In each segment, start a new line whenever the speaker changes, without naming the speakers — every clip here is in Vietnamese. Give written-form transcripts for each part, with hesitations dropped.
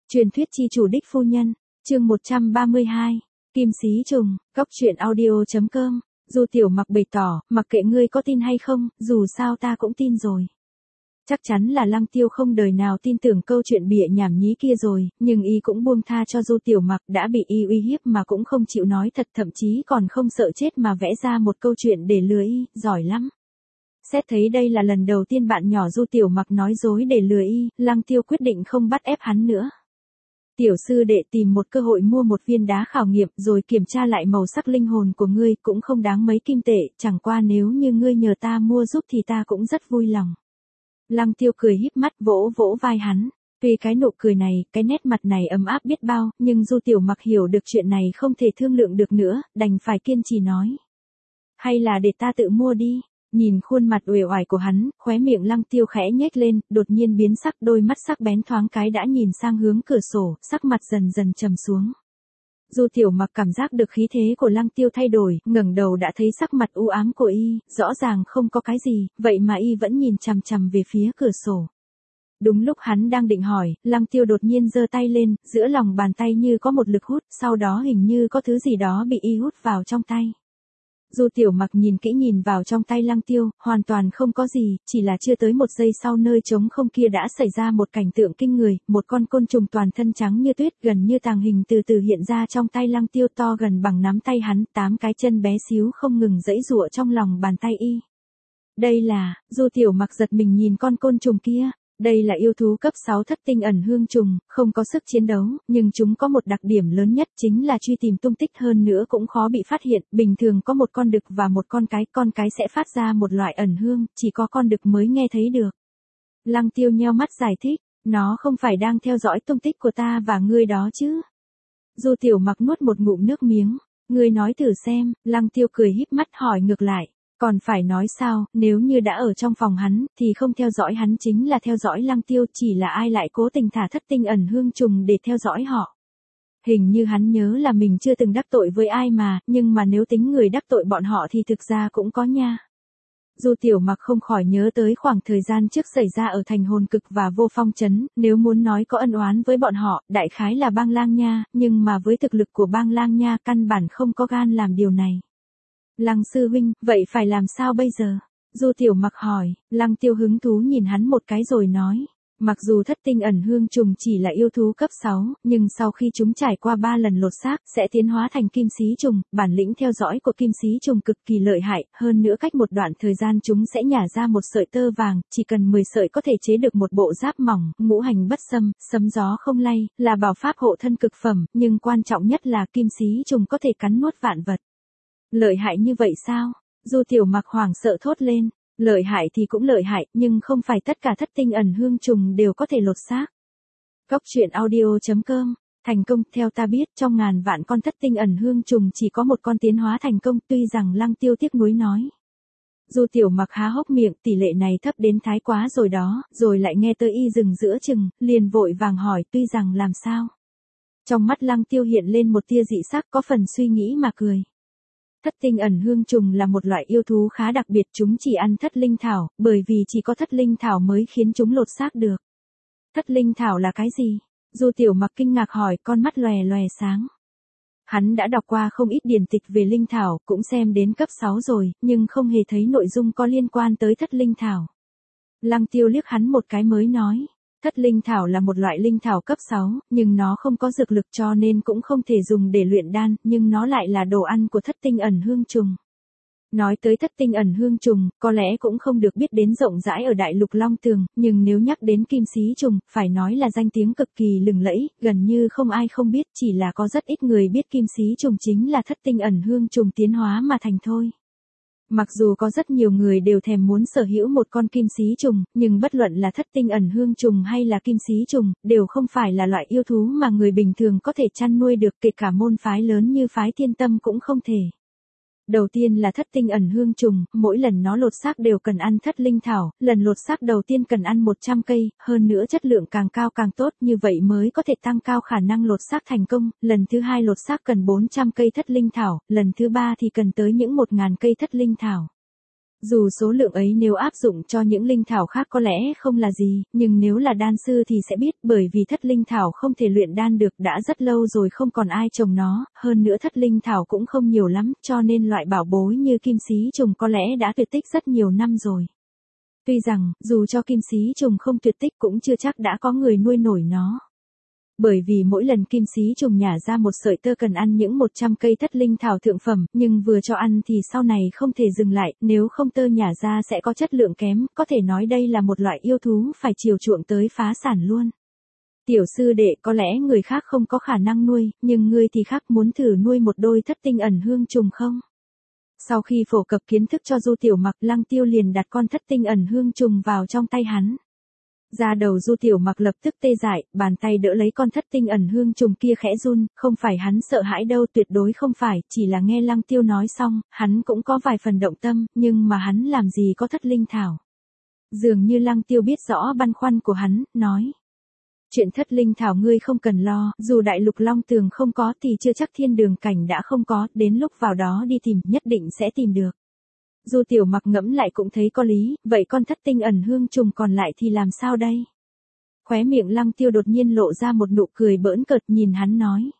Truyền thuyết chi chủ đích phu nhân, chương 132, Kim Xí Trùng, Góc truyện audio.com, Du Tiểu Mặc bày tỏ, mặc kệ ngươi có tin hay không, dù sao ta cũng tin rồi. Chắc chắn là Lăng Tiêu không đời nào tin tưởng câu chuyện bịa nhảm nhí kia rồi, nhưng y cũng buông tha cho Du Tiểu Mặc, đã bị y uy hiếp mà cũng không chịu nói thật, thậm chí còn không sợ chết mà vẽ ra một câu chuyện để lừa y, giỏi lắm. Xét thấy đây là lần đầu tiên bạn nhỏ Du Tiểu Mặc nói dối để lừa y, Lăng Tiêu quyết định không bắt ép hắn nữa. Tiểu sư đệ tìm một cơ hội mua một viên đá khảo nghiệm rồi kiểm tra lại màu sắc linh hồn của ngươi cũng không đáng mấy kim tệ, chẳng qua nếu như ngươi nhờ ta mua giúp thì ta cũng rất vui lòng. Lăng Tiêu cười híp mắt vỗ vỗ vai hắn, tuy cái nụ cười này, cái nét mặt này ấm áp biết bao, nhưng Du Tiểu Mặc hiểu được chuyện này không thể thương lượng được nữa, đành phải kiên trì nói. Hay là để ta tự mua đi. Nhìn khuôn mặt uể oải của hắn, khóe miệng Lăng Tiêu khẽ nhếch lên, đột nhiên biến sắc, đôi mắt sắc bén thoáng cái đã nhìn sang hướng cửa sổ, sắc mặt dần dần trầm xuống. Du Tiểu Mặc cảm giác được khí thế của Lăng Tiêu thay đổi, ngẩng đầu đã thấy sắc mặt u ám của y, rõ ràng không có cái gì, vậy mà y vẫn nhìn chằm chằm về phía cửa sổ. Đúng lúc hắn đang định hỏi, Lăng Tiêu đột nhiên giơ tay lên, giữa lòng bàn tay như có một lực hút, sau đó hình như có thứ gì đó bị y hút vào trong tay. Du Tiểu Mặc nhìn kỹ nhìn vào trong tay Lăng Tiêu, hoàn toàn không có gì, chỉ là chưa tới một giây sau nơi trống không kia đã xảy ra một cảnh tượng kinh người, một con côn trùng toàn thân trắng như tuyết gần như tàng hình từ từ hiện ra trong tay Lăng Tiêu, to gần bằng nắm tay hắn, 8 cái chân bé xíu không ngừng giãy giụa trong lòng bàn tay y. Đây là, Du Tiểu Mặc giật mình nhìn con côn trùng kia. Đây là yêu thú cấp 6 thất tinh ẩn hương trùng, không có sức chiến đấu, nhưng chúng có một đặc điểm lớn nhất chính là truy tìm tung tích, hơn nữa cũng khó bị phát hiện, bình thường có một con đực và một con cái sẽ phát ra một loại ẩn hương, chỉ có con đực mới nghe thấy được. Lăng Tiêu nheo mắt giải thích, nó không phải đang theo dõi tung tích của ta và ngươi đó chứ. Du Tiểu Mặc nuốt một ngụm nước miếng, ngươi nói thử xem, Lăng Tiêu cười híp mắt hỏi ngược lại. Còn phải nói sao, nếu như đã ở trong phòng hắn, thì không theo dõi hắn chính là theo dõi Lăng Tiêu, chỉ là ai lại cố tình thả thất tinh ẩn hương trùng để theo dõi họ. Hình như hắn nhớ là mình chưa từng đắc tội với ai mà, nhưng mà nếu tính người đắc tội bọn họ thì thực ra cũng có nha. Du Tiểu Mặc không khỏi nhớ tới khoảng thời gian trước xảy ra ở thành Hồn Cực và Vô Phong Trấn, nếu muốn nói có ân oán với bọn họ, đại khái là Bang Lang Nha, nhưng mà với thực lực của Bang Lang Nha căn bản không có gan làm điều này. Lăng sư huynh, vậy phải làm sao bây giờ? Du Tiểu Mặc hỏi, Lăng Tiêu hứng thú nhìn hắn một cái rồi nói, mặc dù thất tinh ẩn hương trùng chỉ là yêu thú cấp 6, nhưng sau khi chúng trải qua 3 lần lột xác, sẽ tiến hóa thành kim xí trùng, bản lĩnh theo dõi của kim xí trùng cực kỳ lợi hại, hơn nữa cách một đoạn thời gian chúng sẽ nhả ra một sợi tơ vàng, chỉ cần 10 sợi có thể chế được một bộ giáp mỏng, ngũ hành bất xâm, sấm gió không lay, là bảo pháp hộ thân cực phẩm, nhưng quan trọng nhất là kim xí trùng có thể cắn nuốt vạn vật. Lợi hại như vậy sao? Du Tiểu Mặc hoảng sợ thốt lên, lợi hại thì cũng lợi hại, nhưng không phải tất cả thất tinh ẩn hương trùng đều có thể lột xác. Góc truyện audio.com, thành công, theo ta biết trong ngàn vạn con thất tinh ẩn hương trùng chỉ có một con tiến hóa thành công, tuy rằng Lăng Tiêu tiếc nuối nói. Du Tiểu Mặc há hốc miệng, tỷ lệ này thấp đến thái quá rồi đó, rồi lại nghe tới y dừng giữa chừng, liền vội vàng hỏi tuy rằng làm sao. Trong mắt Lăng Tiêu hiện lên một tia dị sắc, có phần suy nghĩ mà cười. Thất tinh ẩn hương trùng là một loại yêu thú khá đặc biệt, chúng chỉ ăn thất linh thảo, bởi vì chỉ có thất linh thảo mới khiến chúng lột xác được. Thất linh thảo là cái gì? Du Tiểu Mặc kinh ngạc hỏi, con mắt lòe lòe sáng. Hắn đã đọc qua không ít điển tịch về linh thảo, cũng xem đến cấp 6 rồi, nhưng không hề thấy nội dung có liên quan tới thất linh thảo. Lăng Tiêu liếc hắn một cái mới nói. Thất linh thảo là một loại linh thảo cấp 6, nhưng nó không có dược lực cho nên cũng không thể dùng để luyện đan, nhưng nó lại là đồ ăn của thất tinh ẩn hương trùng. Nói tới thất tinh ẩn hương trùng, có lẽ cũng không được biết đến rộng rãi ở đại lục Long Tường, nhưng nếu nhắc đến kim xí trùng, phải nói là danh tiếng cực kỳ lừng lẫy, gần như không ai không biết, chỉ là có rất ít người biết kim xí trùng chính là thất tinh ẩn hương trùng tiến hóa mà thành thôi. Mặc dù có rất nhiều người đều thèm muốn sở hữu một con kim xí trùng, nhưng bất luận là thất tinh ẩn hương trùng hay là kim xí trùng, đều không phải là loại yêu thú mà người bình thường có thể chăn nuôi được, kể cả môn phái lớn như phái Thiên Tâm cũng không thể. Đầu tiên là thất tinh ẩn hương trùng, mỗi lần nó lột xác đều cần ăn thất linh thảo, lần lột xác đầu tiên cần ăn 100 cây, hơn nữa chất lượng càng cao càng tốt, như vậy mới có thể tăng cao khả năng lột xác thành công, lần thứ hai lột xác cần 400 cây thất linh thảo, lần thứ ba thì cần tới những 1000 cây thất linh thảo. Dù số lượng ấy nếu áp dụng cho những linh thảo khác có lẽ không là gì, nhưng nếu là đan sư thì sẽ biết, bởi vì thất linh thảo không thể luyện đan được, đã rất lâu rồi không còn ai trồng nó, hơn nữa thất linh thảo cũng không nhiều lắm, cho nên loại bảo bối như kim xí trùng có lẽ đã tuyệt tích rất nhiều năm rồi. Tuy rằng, dù cho kim xí trùng không tuyệt tích cũng chưa chắc đã có người nuôi nổi nó. Bởi vì mỗi lần kim xí trùng nhả ra một sợi tơ cần ăn những 100 cây thất linh thảo thượng phẩm, nhưng vừa cho ăn thì sau này không thể dừng lại, nếu không tơ nhả ra sẽ có chất lượng kém, có thể nói đây là một loại yêu thú phải chiều chuộng tới phá sản luôn. Tiểu sư đệ, có lẽ người khác không có khả năng nuôi, nhưng ngươi thì khác, muốn thử nuôi một đôi thất tinh ẩn hương trùng không? Sau khi phổ cập kiến thức cho Du Tiểu Mặc, Lăng Tiêu liền đặt con thất tinh ẩn hương trùng vào trong tay hắn. Da đầu Du Tiểu Mặc lập tức tê dại, bàn tay đỡ lấy con thất tinh ẩn hương trùng kia khẽ run, không phải hắn sợ hãi đâu, tuyệt đối không phải, chỉ là nghe Lăng Tiêu nói xong, hắn cũng có vài phần động tâm, nhưng mà hắn làm gì có thất linh thảo. Dường như Lăng Tiêu biết rõ băn khoăn của hắn, nói. Chuyện thất linh thảo ngươi không cần lo, dù đại lục long tường không có thì chưa chắc thiên đường cảnh đã không có, đến lúc vào đó đi tìm, nhất định sẽ tìm được. Du Tiểu Mặc ngẫm lại cũng thấy có lý, vậy con thất tinh ẩn hương trùng còn lại thì làm sao đây? Khóe miệng Lăng Tiêu đột nhiên lộ ra một nụ cười bỡn cợt, nhìn hắn nói.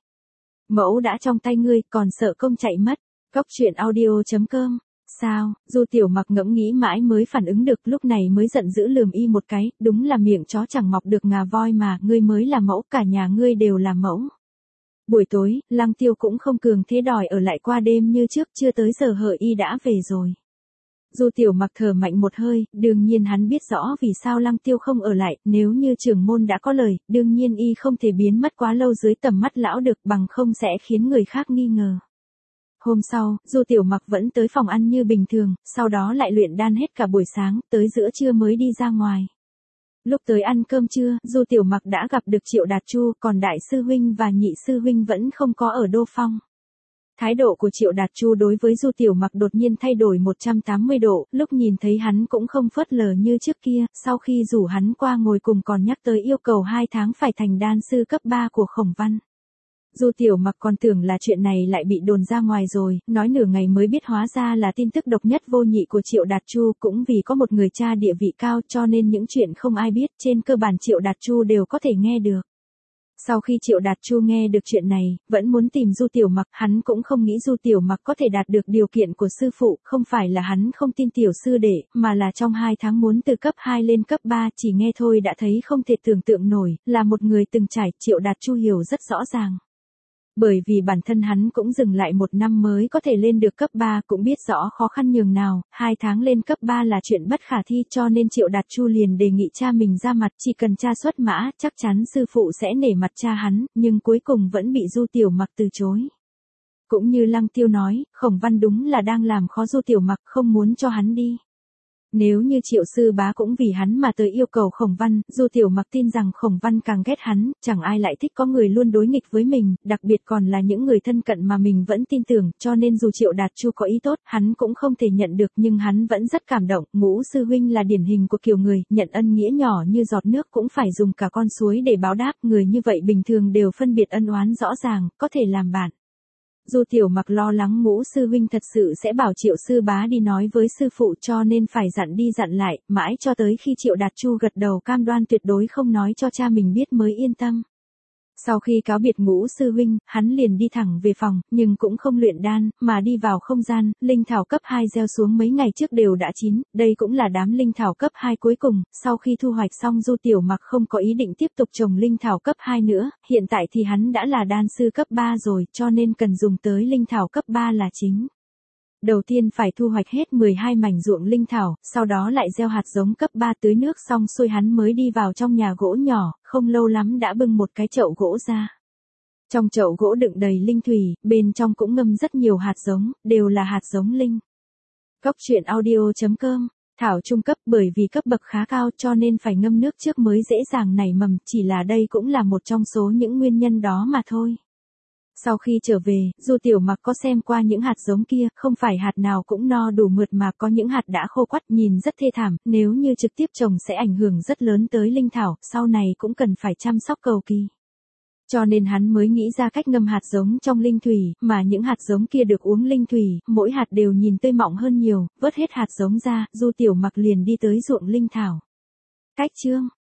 Mẫu đã trong tay ngươi, còn sợ công chạy mất. Cóc truyện audio.com. Sao? Du Tiểu Mặc ngẫm nghĩ mãi mới phản ứng được, lúc này mới giận dữ lườm y một cái, đúng là miệng chó chẳng mọc được ngà voi mà, ngươi mới là mẫu, cả nhà ngươi đều là mẫu. Buổi tối, Lăng Tiêu cũng không cường thế đòi ở lại qua đêm như trước, chưa tới giờ hợi y đã về rồi. Du Tiểu Mặc thở mạnh một hơi, đương nhiên hắn biết rõ vì sao Lăng Tiêu không ở lại, nếu như trưởng môn đã có lời, đương nhiên y không thể biến mất quá lâu dưới tầm mắt lão được, bằng không sẽ khiến người khác nghi ngờ. Hôm sau, Du Tiểu Mặc vẫn tới phòng ăn như bình thường, sau đó lại luyện đan hết cả buổi sáng, tới giữa trưa mới đi ra ngoài. Lúc tới ăn cơm trưa, Du Tiểu Mặc đã gặp được Triệu Đạt Chu, còn đại sư huynh và nhị sư huynh vẫn không có ở Đô Phong. Thái độ của Triệu Đạt Chu đối với Du Tiểu Mặc đột nhiên thay đổi 180 độ, lúc nhìn thấy hắn cũng không phớt lờ như trước kia, sau khi rủ hắn qua ngồi cùng còn nhắc tới yêu cầu 2 tháng phải thành đan sư cấp 3 của Khổng Văn. Du Tiểu Mặc còn tưởng là chuyện này lại bị đồn ra ngoài rồi, nói nửa ngày mới biết hóa ra là tin tức độc nhất vô nhị của Triệu Đạt Chu, cũng vì có một người cha địa vị cao cho nên những chuyện không ai biết, trên cơ bản Triệu Đạt Chu đều có thể nghe được. Sau khi Triệu Đạt Chu nghe được chuyện này, vẫn muốn tìm Du Tiểu Mặc, hắn cũng không nghĩ Du Tiểu Mặc có thể đạt được điều kiện của sư phụ, không phải là hắn không tin tiểu sư đệ, mà là trong 2 tháng muốn từ cấp 2 lên cấp 3, chỉ nghe thôi đã thấy không thể tưởng tượng nổi, là một người từng trải, Triệu Đạt Chu hiểu rất rõ ràng. Bởi vì bản thân hắn cũng dừng lại 1 năm mới có thể lên được cấp 3, cũng biết rõ khó khăn nhường nào, 2 tháng lên cấp 3 là chuyện bất khả thi, cho nên Triệu Đạt Chu liền đề nghị cha mình ra mặt, chỉ cần cha xuất mã, chắc chắn sư phụ sẽ nể mặt cha hắn, nhưng cuối cùng vẫn bị Du Tiểu Mặc từ chối. Cũng như Lăng Tiêu nói, Khổng Văn đúng là đang làm khó Du Tiểu Mặc, không muốn cho hắn đi. Nếu như Triệu sư bá cũng vì hắn mà tới yêu cầu Khổng Văn, Du Tiểu Mặc tin rằng Khổng Văn càng ghét hắn, chẳng ai lại thích có người luôn đối nghịch với mình, đặc biệt còn là những người thân cận mà mình vẫn tin tưởng, cho nên dù Triệu Đạt Chu có ý tốt, hắn cũng không thể nhận được, nhưng hắn vẫn rất cảm động, Ngũ sư huynh là điển hình của kiểu người, nhận ân nghĩa nhỏ như giọt nước cũng phải dùng cả con suối để báo đáp, người như vậy bình thường đều phân biệt ân oán rõ ràng, có thể làm bạn. Du Tiểu Mặc lo lắng Ngũ sư huynh thật sự sẽ bảo Triệu sư bá đi nói với sư phụ, cho nên phải dặn đi dặn lại, mãi cho tới khi Triệu Đạt Chu gật đầu cam đoan tuyệt đối không nói cho cha mình biết mới yên tâm. Sau khi cáo biệt Ngũ sư huynh, hắn liền đi thẳng về phòng, nhưng cũng không luyện đan, mà đi vào không gian, linh thảo cấp 2 gieo xuống mấy ngày trước đều đã chín, đây cũng là đám linh thảo cấp 2 cuối cùng, sau khi thu hoạch xong Du Tiểu Mặc không có ý định tiếp tục trồng linh thảo cấp 2 nữa, hiện tại thì hắn đã là đan sư cấp 3 rồi, cho nên cần dùng tới linh thảo cấp 3 là chính. Đầu tiên phải thu hoạch hết 12 mảnh ruộng linh thảo, sau đó lại gieo hạt giống cấp 3, tưới nước xong xuôi hắn mới đi vào trong nhà gỗ nhỏ, không lâu lắm đã bưng một cái chậu gỗ ra. Trong chậu gỗ đựng đầy linh thủy, bên trong cũng ngâm rất nhiều hạt giống, đều là hạt giống linh. Cóc truyện audio.com. Thảo trung cấp, bởi vì cấp bậc khá cao cho nên phải ngâm nước trước mới dễ dàng nảy mầm, chỉ là đây cũng là một trong số những nguyên nhân đó mà thôi. Sau khi trở về, Du Tiểu Mặc có xem qua những hạt giống kia, không phải hạt nào cũng no đủ mượt mà có những hạt đã khô quắt, nhìn rất thê thảm, nếu như trực tiếp trồng sẽ ảnh hưởng rất lớn tới linh thảo, sau này cũng cần phải chăm sóc cầu kỳ. Cho nên hắn mới nghĩ ra cách ngâm hạt giống trong linh thủy, mà những hạt giống kia được uống linh thủy, mỗi hạt đều nhìn tươi mọng hơn nhiều, vớt hết hạt giống ra, Du Tiểu Mặc liền đi tới ruộng linh thảo. Cách chương